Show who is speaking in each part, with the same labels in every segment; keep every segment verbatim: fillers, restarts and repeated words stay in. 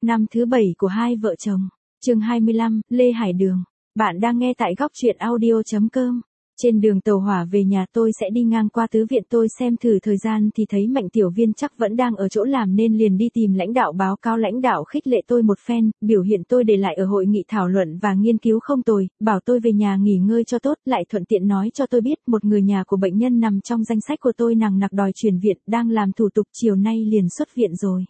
Speaker 1: Năm thứ bảy của hai vợ chồng. Chương hai mươi lăm, Lê Hải Đường. Bạn đang nghe tại góc truyện audio chấm com. Trên đường tàu hỏa về nhà tôi sẽ đi ngang qua tứ viện, tôi xem thử thời gian thì thấy Mạnh tiểu viên chắc vẫn đang ở chỗ làm nên liền đi tìm lãnh đạo báo cáo. Lãnh đạo khích lệ tôi một phen, biểu hiện tôi để lại ở hội nghị thảo luận và nghiên cứu không tồi, bảo tôi về nhà nghỉ ngơi cho tốt, lại thuận tiện nói cho tôi biết một người nhà của bệnh nhân nằm trong danh sách của tôi nằng nặc đòi chuyển viện, đang làm thủ tục chiều nay liền xuất viện rồi.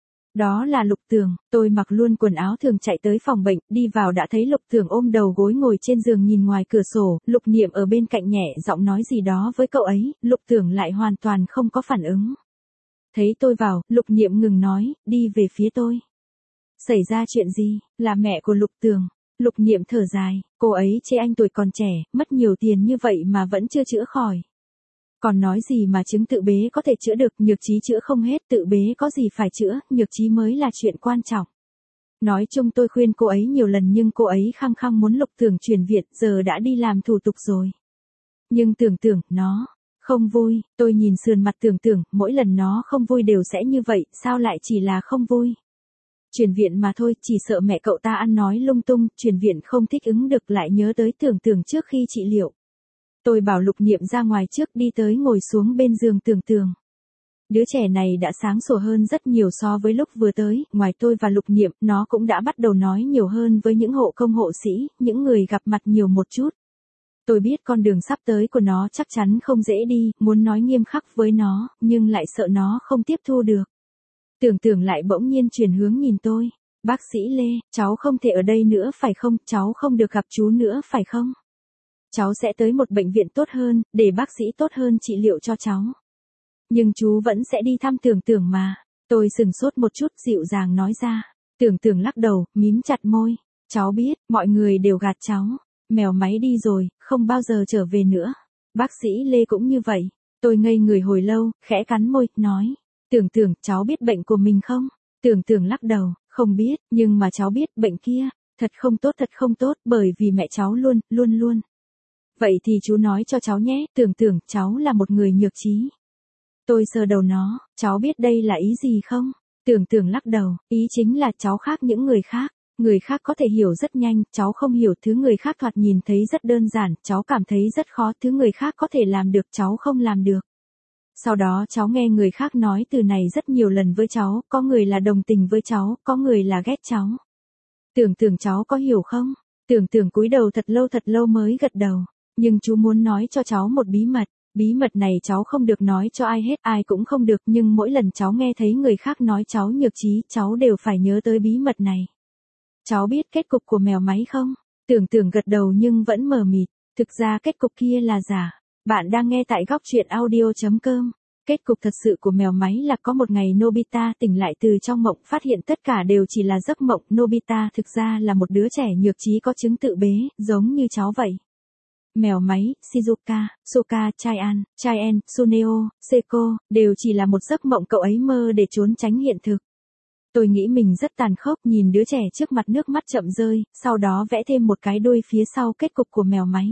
Speaker 1: Đó là Lục Tường. Tôi mặc luôn quần áo thường chạy tới phòng bệnh, đi vào đã thấy Lục Tường ôm đầu gối ngồi trên giường nhìn ngoài cửa sổ, Lục Niệm ở bên cạnh nhẹ giọng nói gì đó với cậu ấy, Lục Tường lại hoàn toàn không có phản ứng. Thấy tôi vào, Lục Niệm ngừng nói, đi về phía tôi. Xảy ra chuyện gì? Là mẹ của Lục Tường. Lục Niệm thở dài, cô ấy chê anh tuổi còn trẻ, mất nhiều tiền như vậy mà vẫn chưa chữa khỏi. Còn nói gì mà chứng tự bế có thể chữa được, nhược trí chữa không hết, tự bế có gì phải chữa, nhược trí mới là chuyện quan trọng. Nói chung tôi khuyên cô ấy nhiều lần nhưng cô ấy khăng khăng muốn Lục Tường chuyển viện, giờ đã đi làm thủ tục rồi. Nhưng Tưởng Tưởng, nó không vui, tôi nhìn sườn mặt Tưởng Tưởng, mỗi lần nó không vui đều sẽ như vậy, sao lại chỉ là không vui. Chuyển viện mà thôi, chỉ sợ mẹ cậu ta ăn nói lung tung, chuyển viện không thích ứng được, lại nhớ tới Tưởng Tưởng trước khi trị liệu. Tôi bảo Lục Niệm ra ngoài trước, đi tới ngồi xuống bên giường Tưởng Tưởng. Đứa trẻ này đã sáng sủa hơn rất nhiều so với lúc vừa tới, ngoài tôi và Lục Niệm, nó cũng đã bắt đầu nói nhiều hơn với những hộ công hộ sĩ, những người gặp mặt nhiều một chút. Tôi biết con đường sắp tới của nó chắc chắn không dễ đi, muốn nói nghiêm khắc với nó, nhưng lại sợ nó không tiếp thu được. Tưởng Tưởng lại bỗng nhiên chuyển hướng nhìn tôi. Bác sĩ Lê, cháu không thể ở đây nữa phải không, cháu không được gặp chú nữa phải không? Cháu sẽ tới một bệnh viện tốt hơn, để bác sĩ tốt hơn trị liệu cho cháu. Nhưng chú vẫn sẽ đi thăm Tưởng Tưởng mà. Tôi sừng sốt một chút, dịu dàng nói ra. Tưởng Tưởng lắc đầu, mím chặt môi. Cháu biết, mọi người đều gạt cháu. Mèo máy đi rồi, không bao giờ trở về nữa. Bác sĩ Lê cũng như vậy. Tôi ngây người hồi lâu, khẽ cắn môi, nói. Tưởng Tưởng, cháu biết bệnh của mình không? Tưởng Tưởng lắc đầu, không biết, nhưng mà cháu biết bệnh kia, thật không tốt, thật không tốt, bởi vì mẹ cháu luôn, luôn luôn. Vậy thì chú nói cho cháu nhé, Tưởng Tưởng, cháu là một người nhược trí. Tôi sờ đầu nó, cháu biết đây là ý gì không? Tưởng Tưởng lắc đầu, ý chính là cháu khác những người khác. Người khác có thể hiểu rất nhanh, cháu không hiểu, thứ người khác thoạt nhìn thấy rất đơn giản, cháu cảm thấy rất khó, thứ người khác có thể làm được, cháu không làm được. Sau đó cháu nghe người khác nói từ này rất nhiều lần với cháu, có người là đồng tình với cháu, có người là ghét cháu. Tưởng Tưởng, cháu có hiểu không? Tưởng Tưởng cúi đầu thật lâu thật lâu mới gật đầu. Nhưng chú muốn nói cho cháu một bí mật, bí mật này cháu không được nói cho ai hết, ai cũng không được, nhưng mỗi lần cháu nghe thấy người khác nói cháu nhược trí, cháu đều phải nhớ tới bí mật này. Cháu biết kết cục của mèo máy không? Tưởng Tưởng gật đầu nhưng vẫn mờ mịt, thực ra kết cục kia là giả. Bạn đang nghe tại góc truyện audio chấm com. Kết cục thật sự của mèo máy là có một ngày Nobita tỉnh lại từ trong mộng, phát hiện tất cả đều chỉ là giấc mộng. Nobita thực ra là một đứa trẻ nhược trí có chứng tự bế, giống như cháu vậy. Mèo máy, Shizuka, Soka, Chaian, Chaien, Suneo, Seiko, đều chỉ là một giấc mộng cậu ấy mơ để trốn tránh hiện thực. Tôi nghĩ mình rất tàn khốc, nhìn đứa trẻ trước mặt nước mắt chậm rơi, sau đó vẽ thêm một cái đuôi phía sau kết cục của mèo máy.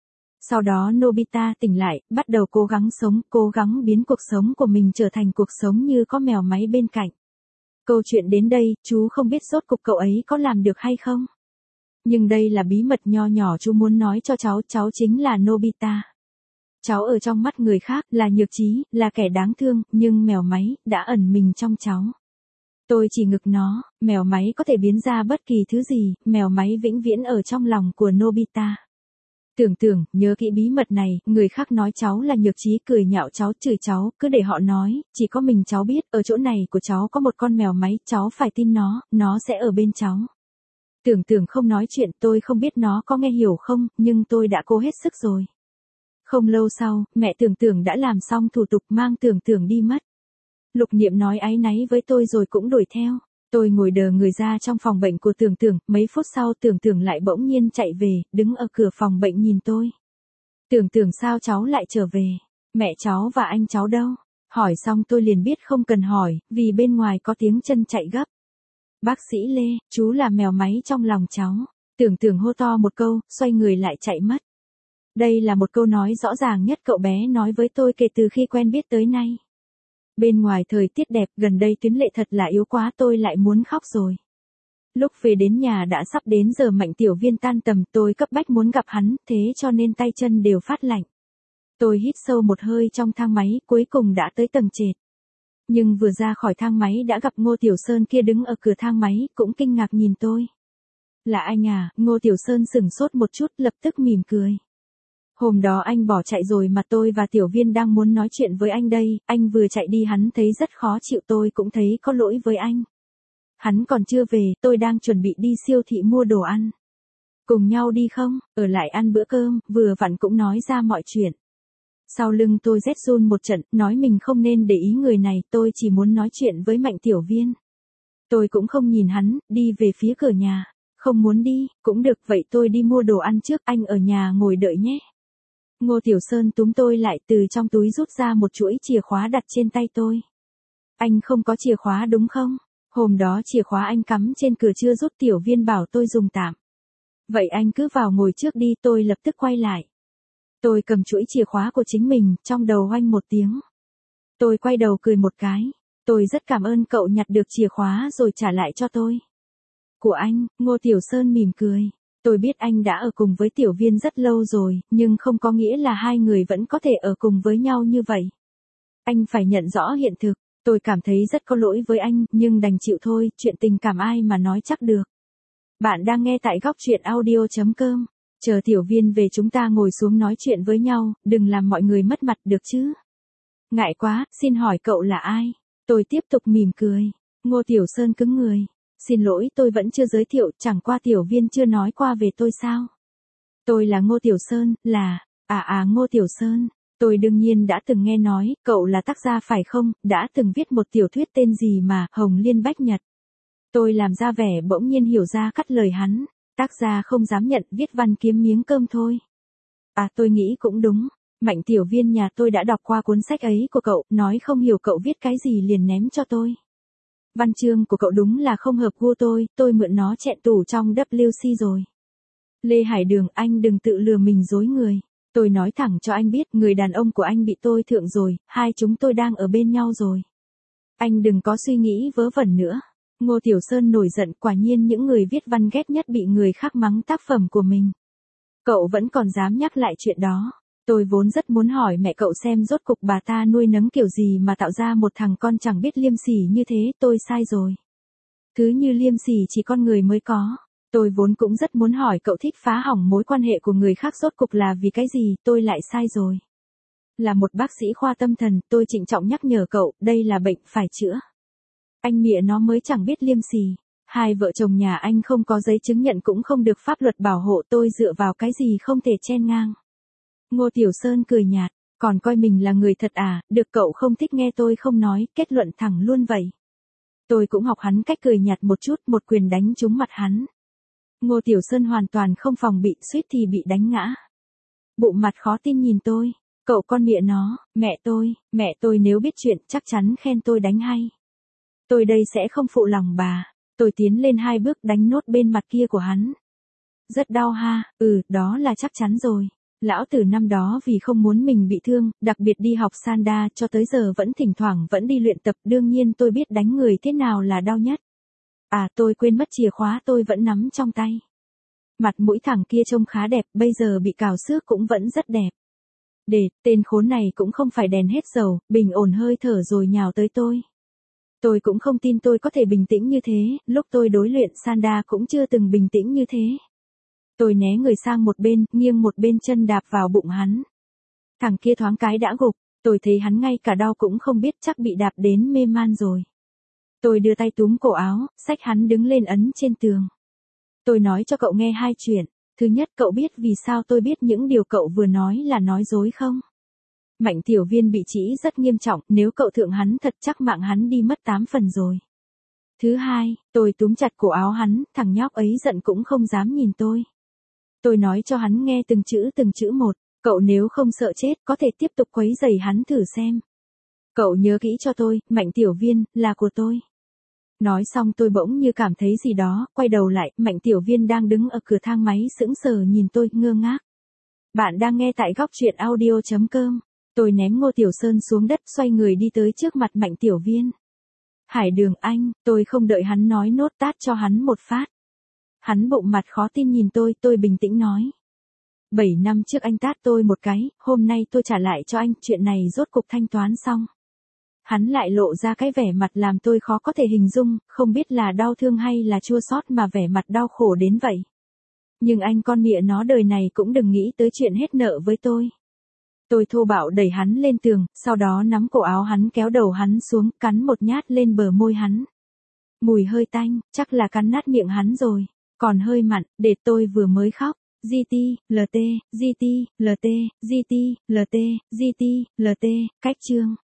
Speaker 1: Sau đó Nobita tỉnh lại, bắt đầu cố gắng sống, cố gắng biến cuộc sống của mình trở thành cuộc sống như có mèo máy bên cạnh. Câu chuyện đến đây, chú không biết rốt cuộc cậu ấy có làm được hay không? Nhưng đây là bí mật nho nhỏ chú muốn nói cho cháu, cháu chính là Nobita. Cháu ở trong mắt người khác, là nhược trí, là kẻ đáng thương, nhưng mèo máy, đã ẩn mình trong cháu. Tôi chỉ ngực nó, mèo máy có thể biến ra bất kỳ thứ gì, mèo máy vĩnh viễn ở trong lòng của Nobita. Tưởng Tưởng, nhớ kỹ bí mật này, người khác nói cháu là nhược trí, cười nhạo cháu, chửi cháu, cứ để họ nói, chỉ có mình cháu biết, ở chỗ này của cháu có một con mèo máy, cháu phải tin nó, nó sẽ ở bên cháu. Tưởng Tưởng không nói chuyện, tôi không biết nó có nghe hiểu không, nhưng tôi đã cố hết sức rồi. Không lâu sau, mẹ Tưởng Tưởng đã làm xong thủ tục mang Tưởng Tưởng đi mất. Lục Niệm nói áy náy với tôi rồi cũng đuổi theo. Tôi ngồi đờ người ra trong phòng bệnh của Tưởng Tưởng, mấy phút sau Tưởng Tưởng lại bỗng nhiên chạy về, đứng ở cửa phòng bệnh nhìn tôi. Tưởng Tưởng, sao cháu lại trở về? Mẹ cháu và anh cháu đâu? Hỏi xong tôi liền biết không cần hỏi, vì bên ngoài có tiếng chân chạy gấp. Bác sĩ Lê, chú là mèo máy trong lòng cháu. Tưởng Tưởng hô to một câu, xoay người lại chạy mất. Đây là một câu nói rõ ràng nhất cậu bé nói với tôi kể từ khi quen biết tới nay. Bên ngoài thời tiết đẹp, gần đây tuyến lệ thật là yếu quá, tôi lại muốn khóc rồi. Lúc về đến nhà đã sắp đến giờ Mạnh Tiểu Viên tan tầm, tôi cấp bách muốn gặp hắn, thế cho nên tay chân đều phát lạnh. Tôi hít sâu một hơi trong thang máy, cuối cùng đã tới tầng trệt. Nhưng vừa ra khỏi thang máy đã gặp Ngô Tiểu Sơn kia đứng ở cửa thang máy, cũng kinh ngạc nhìn tôi. Là anh à? Ngô Tiểu Sơn sửng sốt một chút, lập tức mỉm cười. Hôm đó anh bỏ chạy rồi mà, tôi và Tiểu Viên đang muốn nói chuyện với anh đây, anh vừa chạy đi hắn thấy rất khó chịu, tôi cũng thấy có lỗi với anh. Hắn còn chưa về, tôi đang chuẩn bị đi siêu thị mua đồ ăn. Cùng nhau đi không? Ở lại ăn bữa cơm, vừa vặn cũng nói ra mọi chuyện. Sau lưng tôi rét run một trận, nói mình không nên để ý người này, tôi chỉ muốn nói chuyện với Mạnh Tiểu Viên. Tôi cũng không nhìn hắn, đi về phía cửa nhà. Không muốn đi, cũng được, vậy tôi đi mua đồ ăn trước, anh ở nhà ngồi đợi nhé. Ngô Tiểu Sơn túm tôi lại, từ trong túi rút ra một chuỗi chìa khóa đặt trên tay tôi. Anh không có chìa khóa đúng không? Hôm đó chìa khóa anh cắm trên cửa chưa rút, Tiểu Viên bảo tôi dùng tạm. Vậy anh cứ vào ngồi trước đi, tôi lập tức quay lại. Tôi cầm chuỗi chìa khóa của chính mình, trong đầu oanh một tiếng. Tôi quay đầu cười một cái. Tôi rất cảm ơn cậu nhặt được chìa khóa rồi trả lại cho tôi. Của anh, Ngô Tiểu Sơn mỉm cười. Tôi biết anh đã ở cùng với Tiểu Viên rất lâu rồi, nhưng không có nghĩa là hai người vẫn có thể ở cùng với nhau như vậy. Anh phải nhận rõ hiện thực. Tôi cảm thấy rất có lỗi với anh, nhưng đành chịu thôi, chuyện tình cảm ai mà nói chắc được. Bạn đang nghe tại góc truyện audio chấm com. Chờ Tiểu Viên về chúng ta ngồi xuống nói chuyện với nhau, đừng làm mọi người mất mặt được chứ. Ngại quá, xin hỏi cậu là ai? Tôi tiếp tục mỉm cười. Ngô Tiểu Sơn cứng người. Xin lỗi, tôi vẫn chưa giới thiệu, chẳng qua Tiểu Viên chưa nói qua về tôi sao? Tôi là Ngô Tiểu Sơn, là... À à Ngô Tiểu Sơn. Tôi đương nhiên đã từng nghe nói, cậu là tác gia phải không, đã từng viết một tiểu thuyết tên gì mà, Hồng Liên Bách Nhật. Tôi làm ra vẻ bỗng nhiên hiểu ra cắt lời hắn, tác gia không dám nhận, viết văn kiếm miếng cơm thôi. À tôi nghĩ cũng đúng, Mạnh Tiểu Viên nhà tôi đã đọc qua cuốn sách ấy của cậu, nói không hiểu cậu viết cái gì liền ném cho tôi. Văn chương của cậu đúng là không hợp gu tôi, tôi mượn nó chẹn tủ trong W C rồi. Lê Hải Đường, anh đừng tự lừa mình dối người. Tôi nói thẳng cho anh biết, người đàn ông của anh bị tôi thượng rồi, hai chúng tôi đang ở bên nhau rồi. Anh đừng có suy nghĩ vớ vẩn nữa. Ngô Tiểu Sơn nổi giận, quả nhiên những người viết văn ghét nhất bị người khác mắng tác phẩm của mình. Cậu vẫn còn dám nhắc lại chuyện đó. Tôi vốn rất muốn hỏi mẹ cậu xem rốt cục bà ta nuôi nấng kiểu gì mà tạo ra một thằng con chẳng biết liêm sỉ như thế, tôi sai rồi. Thứ như liêm sỉ chỉ con người mới có. Tôi vốn cũng rất muốn hỏi cậu thích phá hỏng mối quan hệ của người khác rốt cục là vì cái gì, tôi lại sai rồi. Là một bác sĩ khoa tâm thần, tôi trịnh trọng nhắc nhở cậu, đây là bệnh phải chữa. Anh mịa nó mới chẳng biết liêm sỉ. Hai vợ chồng nhà anh không có giấy chứng nhận cũng không được pháp luật bảo hộ, tôi dựa vào cái gì không thể chen ngang. Ngô Tiểu Sơn cười nhạt, còn coi mình là người thật à, được cậu không thích nghe tôi không nói, kết luận thẳng luôn vậy. Tôi cũng học hắn cách cười nhạt một chút, một quyền đánh trúng mặt hắn. Ngô Tiểu Sơn hoàn toàn không phòng bị, suýt thì bị đánh ngã. Bụng mặt khó tin nhìn tôi, cậu con mịa nó, mẹ tôi, mẹ tôi nếu biết chuyện chắc chắn khen tôi đánh hay. Tôi đây sẽ không phụ lòng bà. Tôi tiến lên hai bước đánh nốt bên mặt kia của hắn. Rất đau ha, ừ, đó là chắc chắn rồi. Lão tử năm đó vì không muốn mình bị thương, đặc biệt đi học sanda cho tới giờ vẫn thỉnh thoảng vẫn đi luyện tập, đương nhiên tôi biết đánh người thế nào là đau nhất. À tôi quên mất chìa khóa tôi vẫn nắm trong tay. Mặt mũi thằng kia trông khá đẹp, bây giờ bị cào xước cũng vẫn rất đẹp. Để, tên khốn này cũng không phải đèn hết dầu, bình ổn hơi thở rồi nhào tới tôi. Tôi cũng không tin tôi có thể bình tĩnh như thế, lúc tôi đối luyện sanda cũng chưa từng bình tĩnh như thế. Tôi né người sang một bên, nghiêng một bên chân đạp vào bụng hắn. Thằng kia thoáng cái đã gục, tôi thấy hắn ngay cả đau cũng không biết, chắc bị đạp đến mê man rồi. Tôi đưa tay túm cổ áo, xách hắn đứng lên ấn trên tường. Tôi nói cho cậu nghe hai chuyện. Thứ nhất, cậu biết vì sao tôi biết những điều cậu vừa nói là nói dối không? Mạnh Tiểu Viên bị trĩ rất nghiêm trọng, nếu cậu thượng hắn thật chắc mạng hắn đi mất tám phần rồi. Thứ hai, tôi túm chặt cổ áo hắn, thằng nhóc ấy giận cũng không dám nhìn tôi. Tôi nói cho hắn nghe từng chữ từng chữ một, cậu nếu không sợ chết có thể tiếp tục quấy rầy hắn thử xem. Cậu nhớ kỹ cho tôi, Mạnh Tiểu Viên, là của tôi. Nói xong tôi bỗng như cảm thấy gì đó, quay đầu lại, Mạnh Tiểu Viên đang đứng ở cửa thang máy sững sờ nhìn tôi, ngơ ngác. Bạn đang nghe tại góc truyện audio chấm com. Tôi ném Ngô Tiểu Sơn xuống đất, xoay người đi tới trước mặt Mạnh Tiểu Viên. Hải Đường anh, tôi không đợi hắn nói nốt tát cho hắn một phát. Hắn bụng mặt khó tin nhìn tôi, tôi bình tĩnh nói. Bảy năm trước anh tát tôi một cái, hôm nay tôi trả lại cho anh, chuyện này rốt cục thanh toán xong. Hắn lại lộ ra cái vẻ mặt làm tôi khó có thể hình dung, không biết là đau thương hay là chua xót mà vẻ mặt đau khổ đến vậy. Nhưng anh con mịa nó đời này cũng đừng nghĩ tới chuyện hết nợ với tôi. Tôi thô bạo đẩy hắn lên tường, sau đó nắm cổ áo hắn kéo đầu hắn xuống, cắn một nhát lên bờ môi hắn. Mùi hơi tanh, chắc là cắn nát miệng hắn rồi, còn hơi mặn, để tôi vừa mới khóc. giê tê, lờ tê, giê tê, lờ tê, giê tê, lờ tê, giê tê, lờ tê, cách chương.